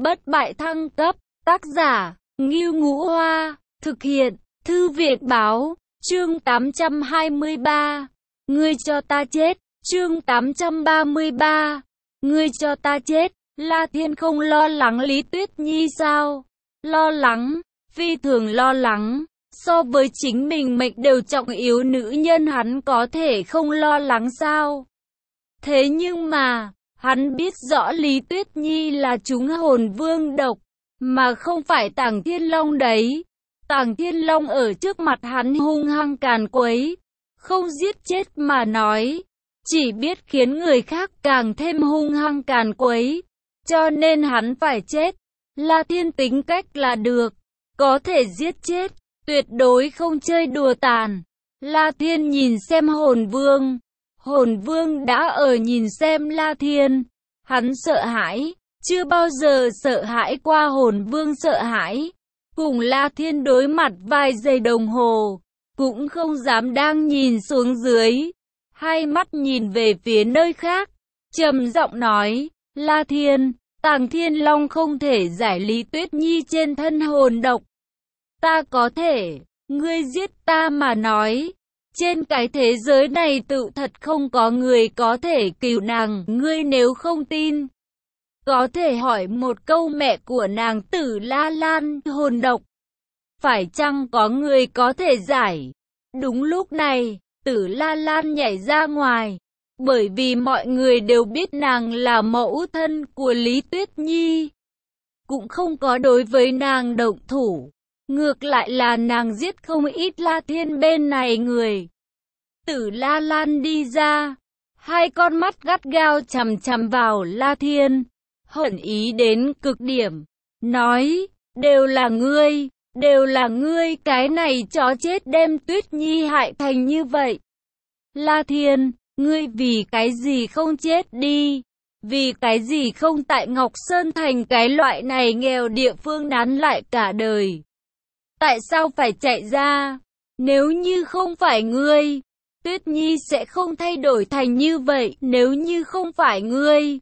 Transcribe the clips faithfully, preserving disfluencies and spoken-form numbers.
bất bại thăng cấp, tác giả, Ngưu Ngũ Hoa, thực hiện, Thư viện báo, chương tám trăm hai mươi ba, ngươi cho ta chết, chương tám trăm ba mươi ba, ngươi cho ta chết, La Thiên không lo lắng Lý Tuyết Nhi sao? Lo lắng, phi thường lo lắng, so với chính mình mệnh đều trọng yếu nữ nhân hắn có thể không lo lắng sao? Thế nhưng mà, hắn biết rõ Lý Tuyết Nhi là trúng hồn vương độc, mà không phải Tàng Thiên Long đấy. Tàng Thiên Long ở trước mặt hắn hung hăng càn quấy, không giết chết mà nói, chỉ biết khiến người khác càng thêm hung hăng càn quấy, cho nên hắn phải chết. La Thiên tính cách là được, có thể giết chết, tuyệt đối không chơi đùa tàn. La Thiên nhìn xem hồn vương, hồn vương đã ở nhìn xem La Thiên, hắn sợ hãi, chưa bao giờ sợ hãi qua hồn vương sợ hãi. Cùng La Thiên đối mặt vài giây đồng hồ, cũng không dám đang nhìn xuống dưới, hai mắt nhìn về phía nơi khác, trầm giọng nói, La Thiên, Tàng Thiên Long không thể giải Lý Tuyết Nhi trên thân hồn độc. Ta có thể, ngươi giết ta mà nói, trên cái thế giới này tự thật không có người có thể cứu nàng, ngươi nếu không tin, có thể hỏi một câu mẹ của nàng Tử La Lan hồn độc, phải chăng có người có thể giải? Đúng lúc này, Tử La Lan nhảy ra ngoài, bởi vì mọi người đều biết nàng là mẫu thân của Lý Tuyết Nhi, cũng không có đối với nàng động thủ, ngược lại là nàng giết không ít La Thiên bên này người. Tử La Lan đi ra, hai con mắt gắt gao chằm chằm vào La Thiên, hận ý đến cực điểm, nói, đều là ngươi, đều là ngươi, cái này chó chết đem Tuyết Nhi hại thành như vậy. La Thiên, ngươi vì cái gì không chết đi, vì cái gì không tại Ngọc Sơn Thành cái loại này nghèo địa phương nán lại cả đời. Tại sao phải chạy ra, nếu như không phải ngươi, Tuyết Nhi sẽ không thay đổi thành như vậy, nếu như không phải ngươi,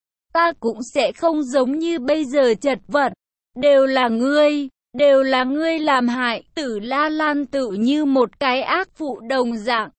ta cũng sẽ không giống như bây giờ chật vật, đều là ngươi, đều là ngươi làm hại. Tử La Lan tự như một cái ác phụ đồng dạng.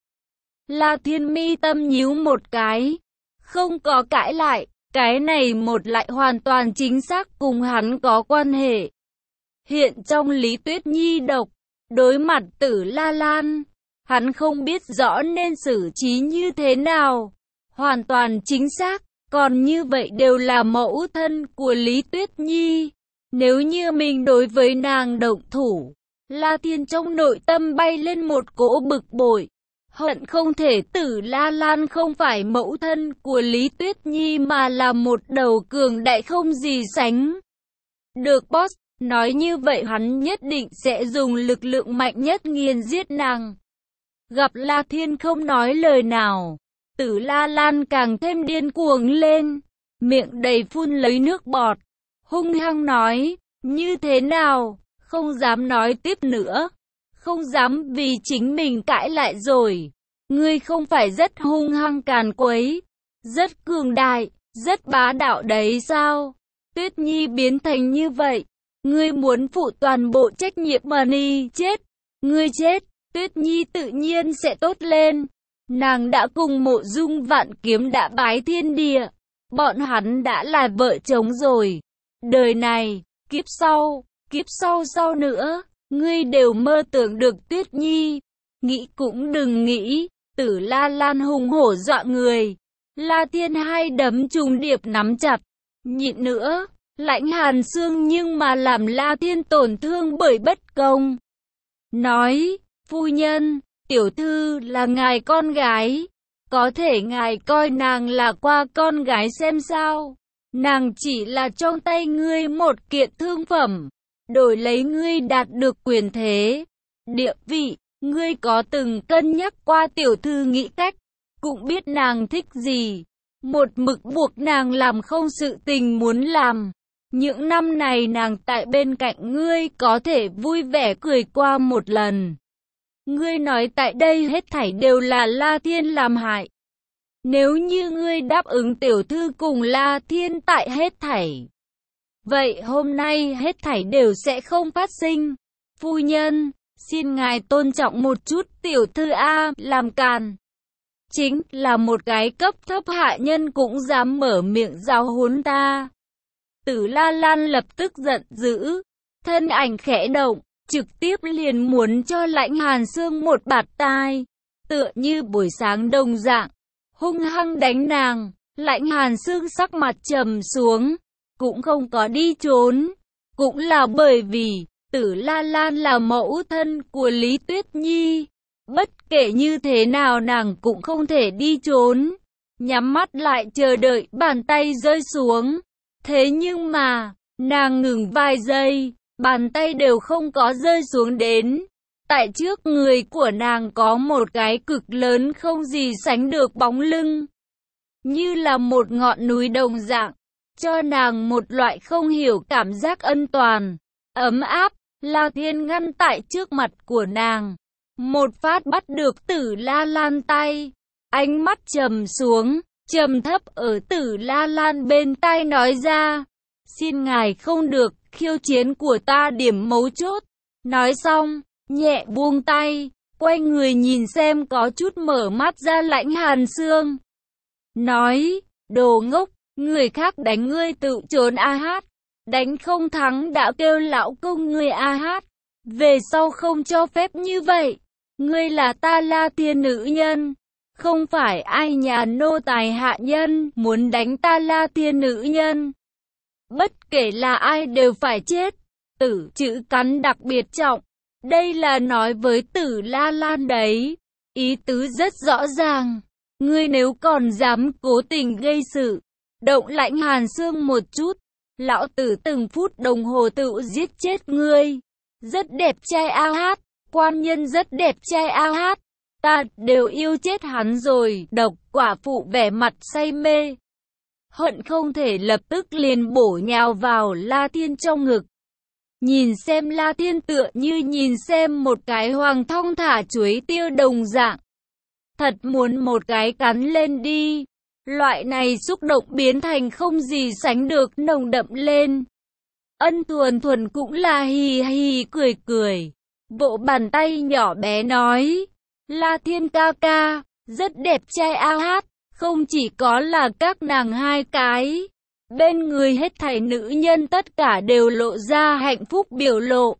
La Thiên mi tâm nhíu một cái, không có cãi lại, cái này một lại hoàn toàn chính xác cùng hắn có quan hệ. Hiện trong Lý Tuyết Nhi độc, đối mặt Tử La Lan, hắn không biết rõ nên xử trí như thế nào, hoàn toàn chính xác, còn như vậy đều là mẫu thân của Lý Tuyết Nhi. Nếu như mình đối với nàng động thủ, La Thiên trong nội tâm bay lên một cỗ bực bội, hận không thể Tử La Lan không phải mẫu thân của Lý Tuyết Nhi mà là một đầu cường đại không gì sánh được boss. Nói như vậy hắn nhất định sẽ dùng lực lượng mạnh nhất nghiền giết nàng. Gặp La Thiên không nói lời nào, Tử La Lan càng thêm điên cuồng lên, miệng đầy phun lấy nước bọt, hung hăng nói, như thế nào, không dám nói tiếp nữa, không dám vì chính mình cãi lại rồi. Ngươi không phải rất hung hăng càn quấy, rất cường đại, rất bá đạo đấy sao? Tuyết Nhi biến thành như vậy, ngươi muốn phụ toàn bộ trách nhiệm mà đi chết, ngươi chết, Tuyết Nhi tự nhiên sẽ tốt lên. Nàng đã cùng Mộ Dung Vạn Kiếm đã bái thiên địa, bọn hắn đã là vợ chồng rồi. Đời này, kiếp sau, kiếp sau sau nữa, ngươi đều mơ tưởng được Tuyết Nhi. Nghĩ cũng đừng nghĩ. Tử La Lan hùng hổ dọa người. La Thiên hai đấm trùng điệp nắm chặt, nhịn nữa, lãnh hàn xương nhưng mà làm La Thiên tổn thương bởi bất công. Nói, phu nhân, tiểu thư là ngài con gái, có thể ngài coi nàng là qua con gái xem sao. Nàng chỉ là trong tay ngươi một kiện thương phẩm, đổi lấy ngươi đạt được quyền thế, địa vị. Ngươi có từng cân nhắc qua tiểu thư nghĩ cách, cũng biết nàng thích gì, một mực buộc nàng làm không sự tình muốn làm. Những năm này nàng tại bên cạnh ngươi có thể vui vẻ cười qua một lần. Ngươi nói tại đây hết thảy đều là La Thiên làm hại. Nếu như ngươi đáp ứng tiểu thư cùng La Thiên tại hết thảy, vậy hôm nay hết thảy đều sẽ không phát sinh. Phu nhân, xin ngài tôn trọng một chút tiểu thư a, làm càn. Chính là một cái cấp thấp hạ nhân cũng dám mở miệng giáo huấn ta. Tử La Lan lập tức giận dữ, thân ảnh khẽ động, trực tiếp liền muốn cho Lãnh Hàn Sương một bạt tai, tựa như buổi sáng đồng dạng, hung hăng đánh nàng. Lãnh Hàn Sương sắc mặt trầm xuống, cũng không có đi trốn, cũng là bởi vì Tử La Lan là mẫu thân của Lý Tuyết Nhi, bất kể như thế nào nàng cũng không thể đi trốn, nhắm mắt lại chờ đợi bàn tay rơi xuống. Thế nhưng mà, nàng ngừng vài giây, bàn tay đều không có rơi xuống đến. Tại trước người của nàng có một cái cực lớn không gì sánh được bóng lưng, như là một ngọn núi đồng dạng, cho nàng một loại không hiểu cảm giác ân toàn, ấm áp. La Thiên ngăn tại trước mặt của nàng, một phát bắt được Tử La Lan tay, ánh mắt trầm xuống, trầm thấp ở Tử La Lan bên tai nói ra, xin ngài không được khiêu chiến của ta điểm mấu chốt. Nói xong, nhẹ buông tay, quay người nhìn xem có chút mở mắt ra Lãnh Hàn Sương. Nói, đồ ngốc, người khác đánh ngươi tự trốn a hát, đánh không thắng đã kêu lão công ngươi a hát, về sau không cho phép như vậy, ngươi là ta La Thiên nữ nhân, không phải ai nhà nô tài hạ nhân muốn đánh ta La Thiên nữ nhân. Bất kể là ai đều phải chết. Tử chữ cắn đặc biệt trọng, đây là nói với Tử La Lan đấy, ý tứ rất rõ ràng. Ngươi nếu còn dám cố tình gây sự, động Lãnh Hàn Sương một chút, lão tử từng phút đồng hồ tự giết chết ngươi. Rất đẹp trai a hát, quan nhân rất đẹp trai a hát, ta đều yêu chết hắn rồi. Độc quả phụ vẻ mặt say mê, hận không thể lập tức liền bổ nhào vào La Thiên trong ngực. Nhìn xem La Thiên tựa như nhìn xem một cái hoàng thong thả chuối tiêu đồng dạng, thật muốn một cái cắn lên đi. Loại này xúc động biến thành không gì sánh được nồng đậm lên. Ân Thuần Thuần cũng là hì hì cười cười, vỗ bàn tay nhỏ bé nói, La Thiên ca ca, rất đẹp trai a hát, không chỉ có là các nàng hai cái, bên người hết thảy nữ nhân tất cả đều lộ ra hạnh phúc biểu lộ.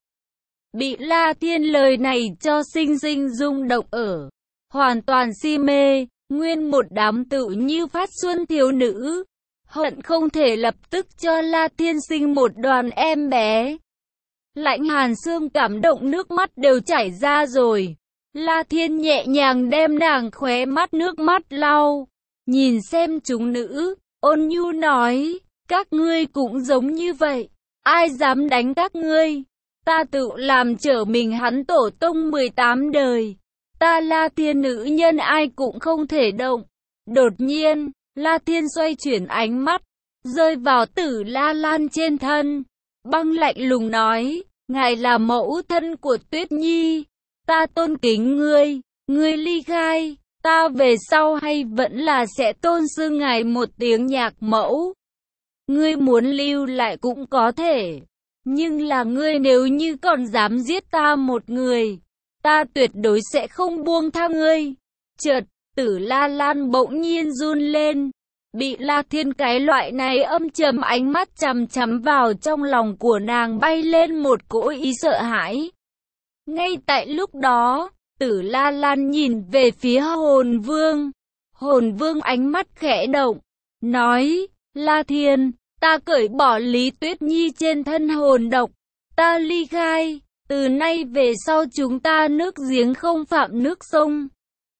Bị La Thiên lời này cho sinh sinh rung động ở, hoàn toàn si mê, nguyên một đám tự như phát xuân thiếu nữ, hận không thể lập tức cho La Thiên sinh một đoàn em bé. Lãnh Hàn Sương cảm động nước mắt đều chảy ra rồi. La Thiên nhẹ nhàng đem nàng khóe mắt nước mắt lau, nhìn xem chúng nữ, ôn nhu nói, các ngươi cũng giống như vậy, ai dám đánh các ngươi, ta tự làm trở mình hắn tổ tông mười tám đời, ta La Thiên nữ nhân ai cũng không thể động. Đột nhiên, La Thiên xoay chuyển ánh mắt, rơi vào Tử La Lan trên thân, băng lạnh lùng nói, ngài là mẫu thân của Tuyết Nhi, ta tôn kính ngươi, ngươi ly khai, ta về sau hay vẫn là sẽ tôn xưng ngài một tiếng nhạc mẫu. Ngươi muốn lưu lại cũng có thể, nhưng là ngươi nếu như còn dám giết ta một người, ta tuyệt đối sẽ không buông tha ngươi. Chợt, Tử La Lan bỗng nhiên run lên, bị La Thiên cái loại này âm trầm ánh mắt chằm chằm vào, trong lòng của nàng bay lên một cỗ ý sợ hãi. Ngay tại lúc đó, Tử La Lan nhìn về phía Hồn Vương. Hồn Vương ánh mắt khẽ động, nói, La Thiên, ta cởi bỏ Lý Tuyết Nhi trên thân hồn độc, ta ly khai, từ nay về sau chúng ta nước giếng không phạm nước sông.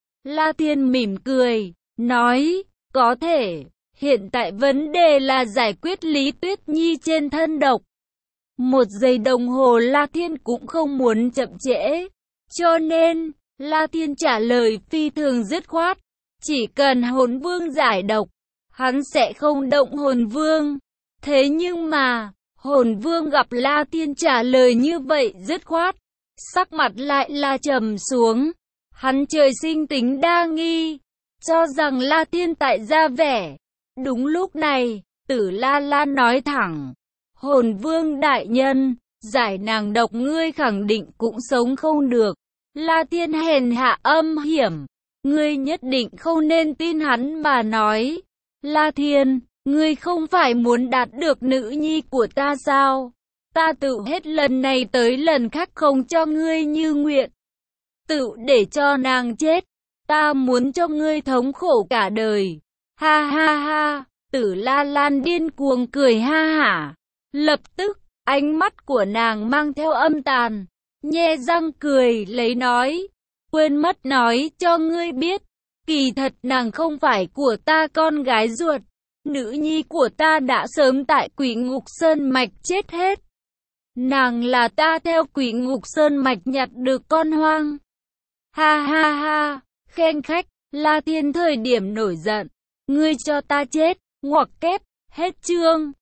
La Thiên mỉm cười, nói, có thể, hiện tại vấn đề là giải quyết Lý Tuyết Nhi trên thân độc. Một giây đồng hồ La Thiên cũng không muốn chậm trễ, cho nên, La Thiên trả lời phi thường dứt khoát, chỉ cần Hồn Vương giải độc, hắn sẽ không động Hồn Vương. Thế nhưng mà, Hồn Vương gặp La Thiên trả lời như vậy dứt khoát, sắc mặt lại là trầm xuống. Hắn trời sinh tính đa nghi, cho rằng La Thiên tại ra vẻ. Đúng lúc này, Tử La Lan nói thẳng, Hồn vương đại nhân, giải nàng độc ngươi khẳng định cũng sống không được. La Thiên hèn hạ âm hiểm, ngươi nhất định không nên tin hắn mà nói. La Thiên, ngươi không phải muốn đạt được nữ nhi của ta sao? Ta tự hết lần này tới lần khác không cho ngươi như nguyện. Tự để cho nàng chết, ta muốn cho ngươi thống khổ cả đời. Ha ha ha, Tử La Lan điên cuồng cười ha hả. Lập tức, ánh mắt của nàng mang theo âm tàn, nhe răng cười lấy nói, quên mất nói cho ngươi biết, kỳ thật nàng không phải của ta con gái ruột, nữ nhi của ta đã sớm tại Quỷ Ngục Sơn Mạch chết hết. Nàng là ta theo Quỷ Ngục Sơn Mạch nhặt được con hoang. Ha ha ha, khen khách, La Thiên thời điểm nổi giận, ngươi cho ta chết, ngoặc kép, hết chương.